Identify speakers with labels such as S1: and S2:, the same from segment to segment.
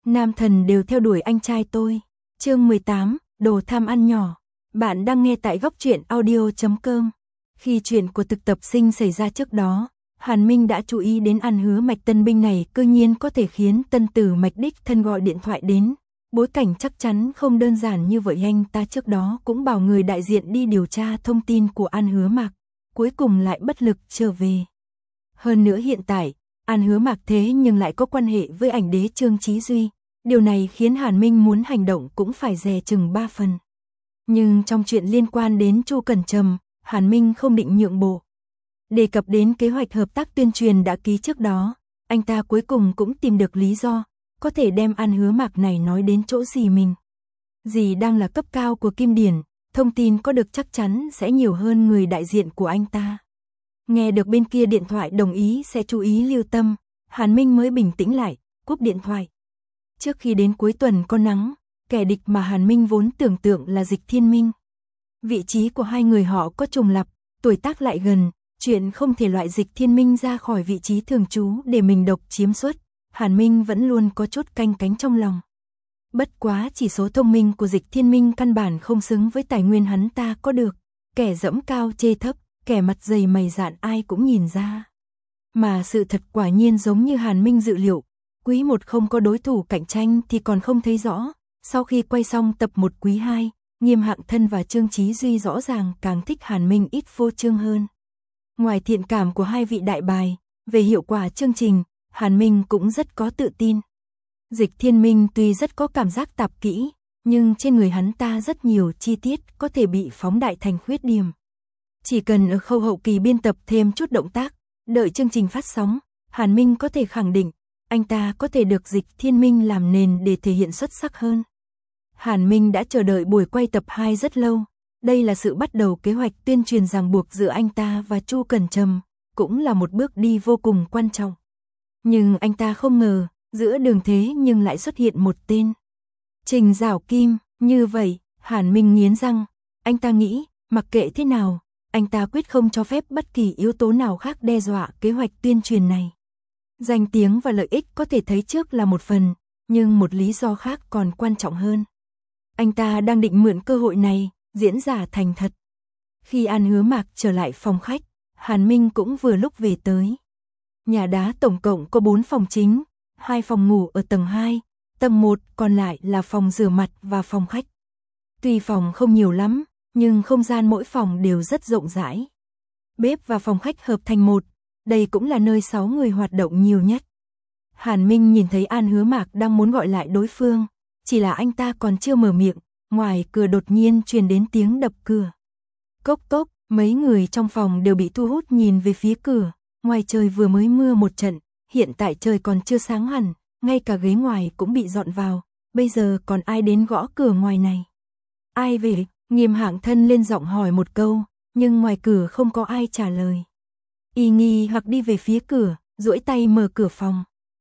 S1: Nam thần đều theo đuổi anh trai tôi. Chương 18, đồ tham ăn nhỏ. Bạn đang nghe tại góc truyện audio.com. Khi chuyện của thực tập sinh xảy ra trước đó, Hàn Minh đã chú ý đến An Hứa Mạch tân binh này cư nhiên có thể khiến tân tử Mạch đích thân gọi điện thoại đến. Bối cảnh chắc chắn không đơn giản như vậy, anh ta trước đó cũng bảo người đại diện đi điều tra thông tin của An Hứa Mạc, cuối cùng lại bất lực trở về. Hơn nữa hiện tại, An Hứa Mạc thế nhưng lại có quan hệ với ảnh đế Trương Chí Duy, điều này khiến Hàn Minh muốn hành động cũng phải dè chừng 3 phần. Nhưng trong chuyện liên quan đến Chu Cẩn Trầm, Hàn Minh không định nhượng bộ. Đề cập đến kế hoạch hợp tác tuyên truyền đã ký trước đó, anh ta cuối cùng cũng tìm được lý do, có thể đem An Hứa Mạc này nói đến chỗ dì mình. Dì đang là cấp cao của Kim Điển, thông tin có được chắc chắn sẽ nhiều hơn người đại diện của anh ta. Nghe được bên kia điện thoại đồng ý sẽ chú ý lưu tâm, Hàn Minh mới bình tĩnh lại, cúp điện thoại. Trước khi đến cuối tuần có nắng, kẻ địch mà Hàn Minh vốn tưởng tượng là Dịch Thiên Minh. Vị trí của hai người họ có trùng lặp, tuổi tác lại gần, chuyện không thể loại Dịch Thiên Minh ra khỏi vị trí thường trú để mình độc chiếm suất, Hàn Minh vẫn luôn có chút canh cánh trong lòng. Bất quá chỉ số thông minh của Dịch Thiên Minh căn bản không xứng với tài nguyên hắn ta có được, kẻ dẫm cao chê thấp, kẻ mặt dày mày dạn ai cũng nhìn ra. Mà sự thật quả nhiên giống như Hàn Minh dự liệu, quý 1 không có đối thủ cạnh tranh thì còn không thấy rõ, sau khi quay xong tập 1 quý 2, Nghiêm Hạng Thân và Trương Chí Duy rõ ràng càng thích Hàn Minh ít phô trương hơn. Ngoài thiện cảm của hai vị đại bài, về hiệu quả chương trình, Hàn Minh cũng rất có tự tin. Dịch Thiên Minh tuy rất có cảm giác tạp kỹ, nhưng trên người hắn ta rất nhiều chi tiết có thể bị phóng đại thành khuyết điểm. Chỉ cần ở khâu hậu kỳ biên tập thêm chút động tác, đợi chương trình phát sóng, Hàn Minh có thể khẳng định, anh ta có thể được Dịch Thiên Minh làm nền để thể hiện xuất sắc hơn. Hàn Minh đã chờ đợi buổi quay tập 2 rất lâu, đây là sự bắt đầu kế hoạch tuyên truyền ràng buộc giữa anh ta và Chu Cẩn Trầm, cũng là một bước đi vô cùng quan trọng. Nhưng anh ta không ngờ, giữa đường thế nhưng lại xuất hiện một tên. Trình Giảo Kim, như vậy, Hàn Minh nghiến răng, anh ta nghĩ, mặc kệ thế nào, anh ta quyết không cho phép bất kỳ yếu tố nào khác đe dọa kế hoạch tuyên truyền này. Danh tiếng và lợi ích có thể thấy trước là một phần, nhưng một lý do khác còn quan trọng hơn. Anh ta đang định mượn cơ hội này, diễn giả thành thật. Khi An Hứa Mạc trở lại phòng khách, Hàn Minh cũng vừa lúc về tới. Nhà đá tổng cộng có 4 phòng chính, 2 phòng ngủ ở tầng 2, tầng 1 còn lại là phòng rửa mặt và phòng khách. Tuy phòng không nhiều lắm, nhưng không gian mỗi phòng đều rất rộng rãi. Bếp và phòng khách hợp thành một, đây cũng là nơi 6 người hoạt động nhiều nhất. Hàn Minh nhìn thấy An Hứa Mạc đang muốn gọi lại đối phương, chỉ là anh ta còn chưa mở miệng, ngoài cửa đột nhiên truyền đến tiếng đập cửa. Cốc cốc, mấy người trong phòng đều bị thu hút nhìn về phía cửa, ngoài trời vừa mới mưa một trận, hiện tại trời còn chưa sáng hẳn, ngay cả ghế ngoài cũng bị dọn vào, bây giờ còn ai đến gõ cửa ngoài này? Ai về? Nghiêm Hạng Thân lên giọng hỏi một câu, nhưng ngoài cửa không có ai trả lời. Y nghi hoặc đi về phía cửa, duỗi tay mở cửa phòng.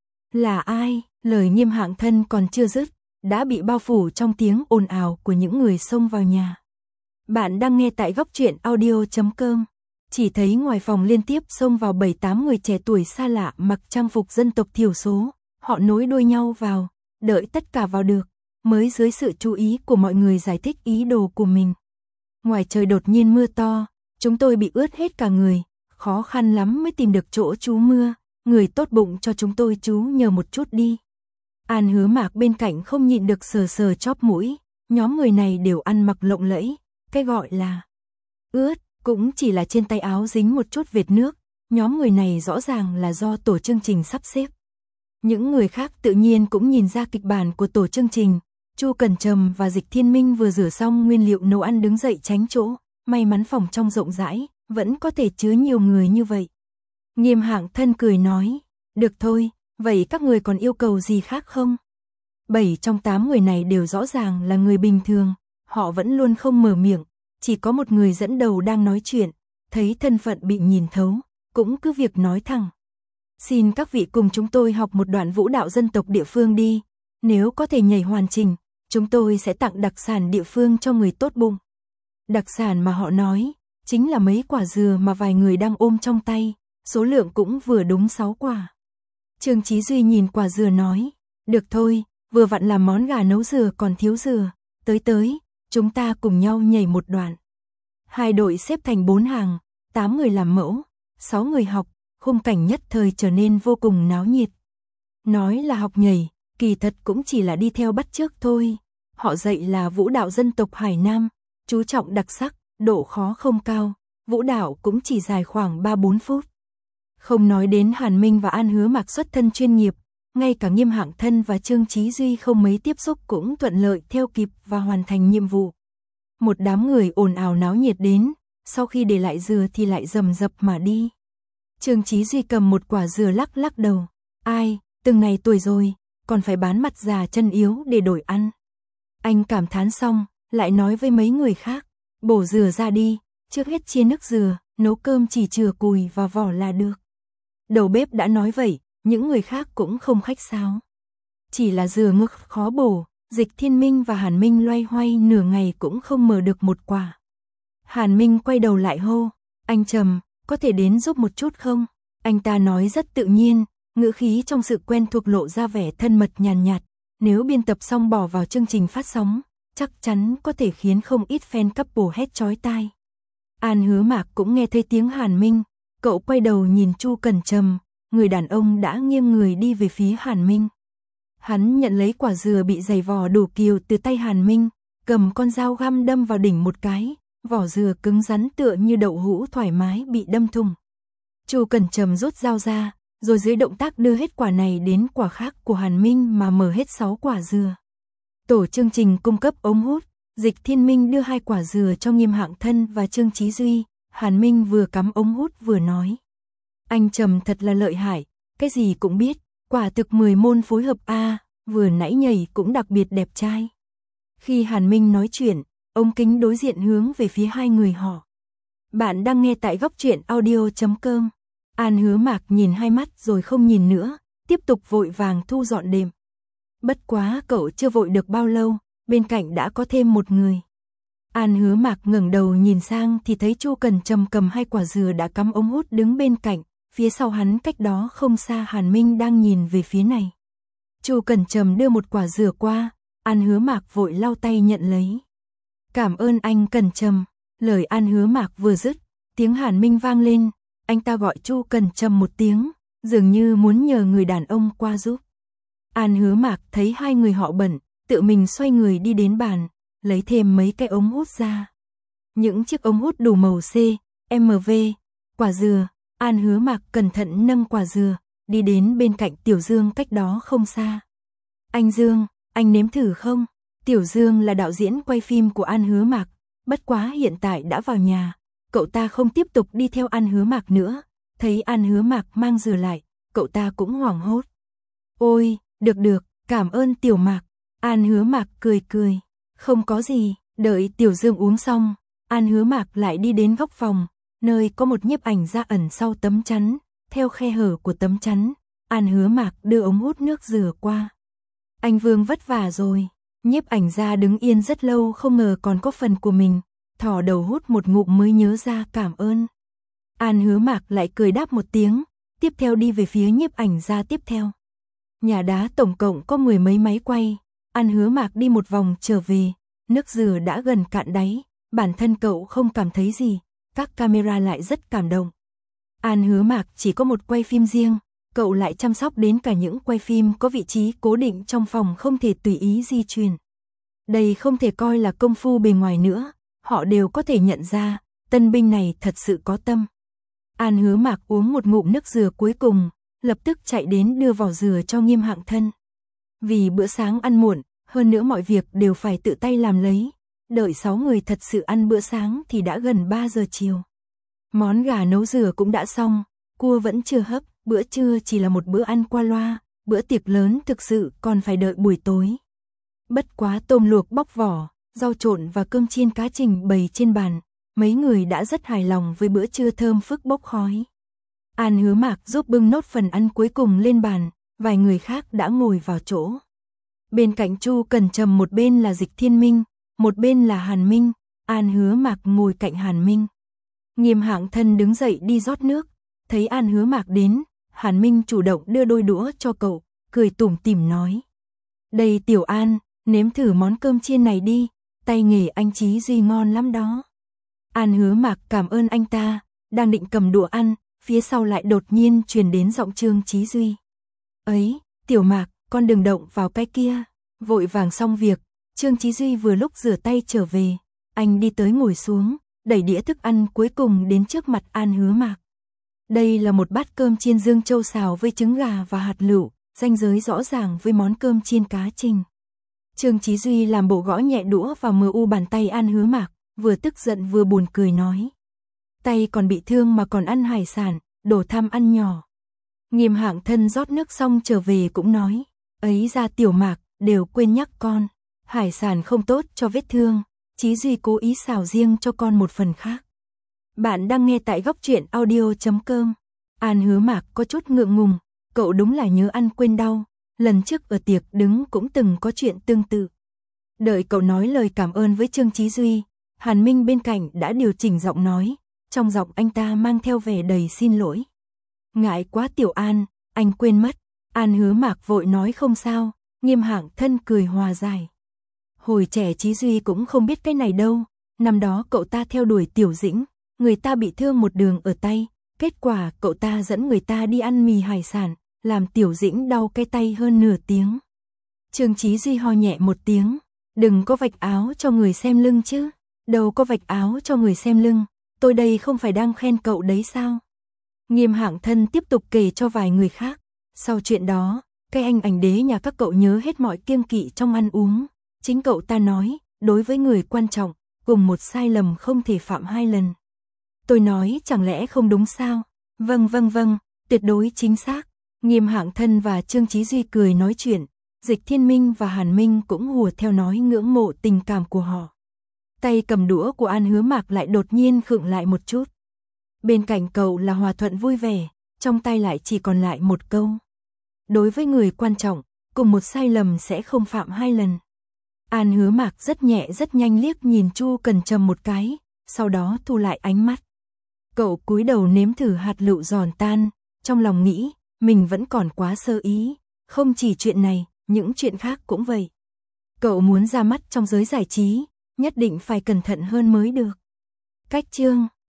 S1: Là ai? Lời Nghiêm Hạng Thân còn chưa dứt, đã bị bao phủ trong tiếng ồn ào của những người xông vào nhà. Bạn đang nghe tại góc truyện audio.com. Chỉ thấy ngoài phòng liên tiếp xông vào 7-8 người trẻ tuổi xa lạ mặc trang phục dân tộc thiểu số, họ nối đuôi nhau vào, đợi tất cả vào được, mới dưới sự chú ý của mọi người giải thích ý đồ của mình. Ngoài trời đột nhiên mưa to, chúng tôi bị ướt hết cả người, khó khăn lắm mới tìm được chỗ trú mưa, người tốt bụng cho chúng tôi trú nhờ một chút đi. An Hứa Mạc bên cạnh không nhịn được sờ sờ chóp mũi, nhóm người này đều ăn mặc lộng lẫy, cái gọi là ướt cũng chỉ là trên tay áo dính một chút vệt nước, nhóm người này rõ ràng là do tổ chương trình sắp xếp. Những người khác tự nhiên cũng nhìn ra kịch bản của tổ chương trình, Chu Cẩn Trầm và Dịch Thiên Minh vừa rửa xong nguyên liệu nấu ăn đứng dậy tránh chỗ, may mắn phòng trong rộng rãi, vẫn có thể chứa nhiều người như vậy. Nghiêm Hạng Thân cười nói, được thôi, vậy các người còn yêu cầu gì khác không? 7 trong 8 người này đều rõ ràng là người bình thường, họ vẫn luôn không mở miệng, chỉ có một người dẫn đầu đang nói chuyện, thấy thân phận bị nhìn thấu, cũng cứ việc nói thẳng. Xin các vị cùng chúng tôi học một đoạn vũ đạo dân tộc địa phương đi, nếu có thể nhảy hoàn chỉnh, chúng tôi sẽ tặng đặc sản địa phương cho người tốt bụng. Đặc sản mà họ nói, chính là mấy quả dừa mà vài người đang ôm trong tay, số lượng cũng vừa đúng 6 quả. Trương Chí Duy nhìn quả dừa nói, được thôi, vừa vặn làm món gà nấu dừa còn thiếu dừa, tới, chúng ta cùng nhau nhảy một đoạn. Hai đội xếp thành 4 hàng, 8 người làm mẫu, 6 người học, khung cảnh nhất thời trở nên vô cùng náo nhiệt. Nói là học nhảy, kỳ thật cũng chỉ là đi theo bắt chước thôi. Họ dạy là vũ đạo dân tộc Hải Nam, chú trọng đặc sắc, độ khó không cao, vũ đạo cũng chỉ dài khoảng 3-4 phút. Không nói đến Hàn Minh và An Hứa Mạc xuất thân chuyên nghiệp, ngay cả Nghiêm Hạng Thân và Trương Chí Duy không mấy tiếp xúc cũng thuận lợi theo kịp và hoàn thành nhiệm vụ. Một đám người ồn ào náo nhiệt đến, sau khi để lại dừa thì lại rầm rập mà đi. Trương Chí Duy cầm một quả dừa lắc lắc đầu, ai, từng này tuổi rồi, còn phải bán mặt già chân yếu để đổi ăn. Anh cảm thán xong, lại nói với mấy người khác, bổ dừa ra đi, trước hết chia nước dừa, nấu cơm chỉ chừa cùi và vỏ là được. Đầu bếp đã nói vậy, những người khác cũng không khách sáo. Chỉ là dừa ngực khó bổ, Dịch Thiên Minh và Hàn Minh loay hoay nửa ngày cũng không mở được một quả. Hàn Minh quay đầu lại hô, anh Trầm, có thể đến giúp một chút không? Anh ta nói rất tự nhiên, ngữ khí trong sự quen thuộc lộ ra vẻ thân mật nhàn nhạt. Nếu biên tập xong bỏ vào chương trình phát sóng, chắc chắn có thể khiến không ít fan couple hét chói tai. An Hứa Mạc cũng nghe thấy tiếng Hàn Minh, cậu quay đầu nhìn Chu Cẩn Trầm, người đàn ông đã nghiêng người đi về phía Hàn Minh. Hắn nhận lấy quả dừa bị dày vò đủ kiều từ tay Hàn Minh, cầm con dao găm đâm vào đỉnh một cái, vỏ dừa cứng rắn tựa như đậu hũ thoải mái bị đâm thủng. Chu Cẩn Trầm rút dao ra, rồi dưới động tác đưa hết quả này đến quả khác của Hàn Minh mà mở hết 6 quả dừa. Tổ chương trình cung cấp ống hút, Dịch Thiên Minh đưa 2 quả dừa cho Nghiêm Hạng Thân và Trương Chí Duy, Hàn Minh vừa cắm ống hút vừa nói. Anh Trầm thật là lợi hại, cái gì cũng biết, quả thực 10 môn phối hợp A, vừa nãy nhảy cũng đặc biệt đẹp trai. Khi Hàn Minh nói chuyện, ống kính đối diện hướng về phía hai người họ. Bạn đang nghe tại góc truyện audio.com. An Hứa Mạc nhìn hai mắt rồi không nhìn nữa, tiếp tục vội vàng thu dọn đệm. Bất quá cậu chưa vội được bao lâu, bên cạnh đã có thêm một người. An Hứa Mạc ngẩng đầu nhìn sang thì thấy Chu Cẩn Trầm cầm 2 quả dừa đã cắm ống hút đứng bên cạnh, phía sau hắn cách đó không xa Hàn Minh đang nhìn về phía này. Chu Cẩn Trầm đưa một quả dừa qua, An Hứa Mạc vội lau tay nhận lấy. Cảm ơn anh Cẩn Trầm, lời An Hứa Mạc vừa dứt, tiếng Hàn Minh vang lên, anh ta gọi Chu Cẩn Trầm một tiếng, dường như muốn nhờ người đàn ông qua giúp. An Hứa Mạc thấy hai người họ bận, tự mình xoay người đi đến bàn, lấy thêm mấy cái ống hút ra. Những chiếc ống hút đủ màu C, MV, quả dừa, An Hứa Mạc cẩn thận nâng quả dừa, đi đến bên cạnh Tiểu Dương cách đó không xa. Anh Dương, anh nếm thử không? Tiểu Dương là đạo diễn quay phim của An Hứa Mạc, bất quá hiện tại đã vào nhà, cậu ta không tiếp tục đi theo An Hứa Mạc nữa, thấy An Hứa Mạc mang dừa lại, cậu ta cũng hoảng hốt. Ôi, được, cảm ơn Tiểu Mạc. An Hứa Mạc cười, không có gì, đợi Tiểu Dương uống xong, An Hứa Mạc lại đi đến góc phòng, nơi có một nhiếp ảnh gia ẩn sau tấm chắn, theo khe hở của tấm chắn, An Hứa Mạc đưa ống hút nước dừa qua. Anh Vương vất vả rồi, nhiếp ảnh gia đứng yên rất lâu không ngờ còn có phần của mình, thò đầu hút một ngụm mới nhớ ra cảm ơn. An Hứa Mạc lại cười đáp một tiếng, tiếp theo đi về phía nhiếp ảnh gia tiếp theo. Nhà đá tổng cộng có 10 mấy máy quay, An Hứa Mạc đi một vòng trở về, nước dừa đã gần cạn đáy, bản thân cậu không cảm thấy gì, các camera lại rất cảm động. An Hứa Mạc chỉ có một quay phim riêng, cậu lại chăm sóc đến cả những quay phim có vị trí cố định trong phòng không thể tùy ý di chuyển. Đây không thể coi là công phu bề ngoài nữa, họ đều có thể nhận ra, tân binh này thật sự có tâm. An Hứa Mạc uống một ngụm nước dừa cuối cùng, lập tức chạy đến đưa vỏ dừa cho Nghiêm Hạng Thân. Vì bữa sáng ăn muộn, hơn nữa mọi việc đều phải tự tay làm lấy, đợi 6 người thật sự ăn bữa sáng thì đã gần 3 giờ chiều. Món gà nấu dừa cũng đã xong, cua vẫn chưa hấp, bữa trưa chỉ là một bữa ăn qua loa, bữa tiệc lớn thực sự còn phải đợi buổi tối. Bất quá tôm luộc bóc vỏ, rau trộn và cơm chiên cá trình bày trên bàn, mấy người đã rất hài lòng với bữa trưa thơm phức bốc khói. An Hứa Mạc giúp bưng nốt phần ăn cuối cùng lên bàn, vài người khác đã ngồi vào chỗ. Bên cạnh Chu Cẩn Trầm một bên là Dịch Thiên Minh, một bên là Hàn Minh, An Hứa Mạc ngồi cạnh Hàn Minh. Nghiêm Hạng Thân đứng dậy đi rót nước, thấy An Hứa Mạc đến, Hàn Minh chủ động đưa đôi đũa cho cậu, cười tủm tỉm nói. Đây Tiểu An, nếm thử món cơm chiên này đi, tay nghề anh Chí Duy ngon lắm đó. An Hứa Mạc cảm ơn anh ta, đang định cầm đũa ăn, phía sau lại đột nhiên truyền đến giọng Trương Chí Duy. Ấy, Tiểu Mạc, con đừng động vào cái kia. Vội vàng xong việc, Trương Chí Duy vừa lúc rửa tay trở về, anh đi tới ngồi xuống, đẩy đĩa thức ăn cuối cùng đến trước mặt An Hứa Mạc. Đây là một bát cơm chiên dương châu xào với trứng gà và hạt lựu, ranh giới rõ ràng với món cơm chiên cá trình. Trương Chí Duy làm bộ gõ nhẹ đũa vào mu bàn tay An Hứa Mạc, vừa tức giận vừa buồn cười nói. Tay còn bị thương mà còn ăn hải sản, đồ tham ăn nhỏ. Nghiêm Hạng Thân rót nước xong trở về cũng nói. Ấy ra Tiểu Mạc, đều quên nhắc con. Hải sản không tốt cho vết thương, Chí Duy cố ý xào riêng cho con một phần khác. Bạn đang nghe tại góc truyện audio.com. An Hứa Mạc có chút ngượng ngùng, cậu đúng là nhớ ăn quên đau. Lần trước ở tiệc đứng cũng từng có chuyện tương tự. Đợi cậu nói lời cảm ơn với Trương Chí Duy, Hàn Minh bên cạnh đã điều chỉnh giọng nói, trong giọng anh ta mang theo vẻ đầy xin lỗi. Ngại quá Tiểu An, anh quên mất. An Hứa Mạc vội nói không sao, Nghiêm Hạng Thân cười hòa giải. Hồi trẻ Chí Duy cũng không biết cái này đâu, năm đó cậu ta theo đuổi Tiểu Dĩnh, người ta bị thương một đường ở tay, kết quả cậu ta dẫn người ta đi ăn mì hải sản, làm Tiểu Dĩnh đau cái tay hơn nửa tiếng. Trương Chí Duy ho nhẹ một tiếng, đừng có vạch áo cho người xem lưng chứ, đâu có vạch áo cho người xem lưng, tôi đây không phải đang khen cậu đấy sao. Nghiêm Hạng Thân tiếp tục kể cho vài người khác, sau chuyện đó, cái anh ảnh đế nhà các cậu nhớ hết mọi kiêng kỵ trong ăn uống, chính cậu ta nói, đối với người quan trọng, cùng một sai lầm không thể phạm hai lần. Tôi nói chẳng lẽ không đúng sao? Vâng, tuyệt đối chính xác. Nghiêm Hạng Thân và Trương Chí Duy cười nói chuyện, Dịch Thiên Minh và Hàn Minh cũng hùa theo nói ngưỡng mộ tình cảm của họ. Tay cầm đũa của An Hứa Mạc lại đột nhiên khựng lại một chút. Bên cạnh cậu là hòa thuận vui vẻ, trong tay lại chỉ còn lại một câu. Đối với người quan trọng, cùng một sai lầm sẽ không phạm hai lần. An Hứa Mạc rất nhẹ rất nhanh liếc nhìn Chu Cần Trầm một cái, sau đó thu lại ánh mắt. Cậu cúi đầu nếm thử hạt lựu giòn tan, trong lòng nghĩ, mình vẫn còn quá sơ ý, không chỉ chuyện này, những chuyện khác cũng vậy. Cậu muốn ra mắt trong giới giải trí, nhất định phải cẩn thận hơn mới được. Cách chương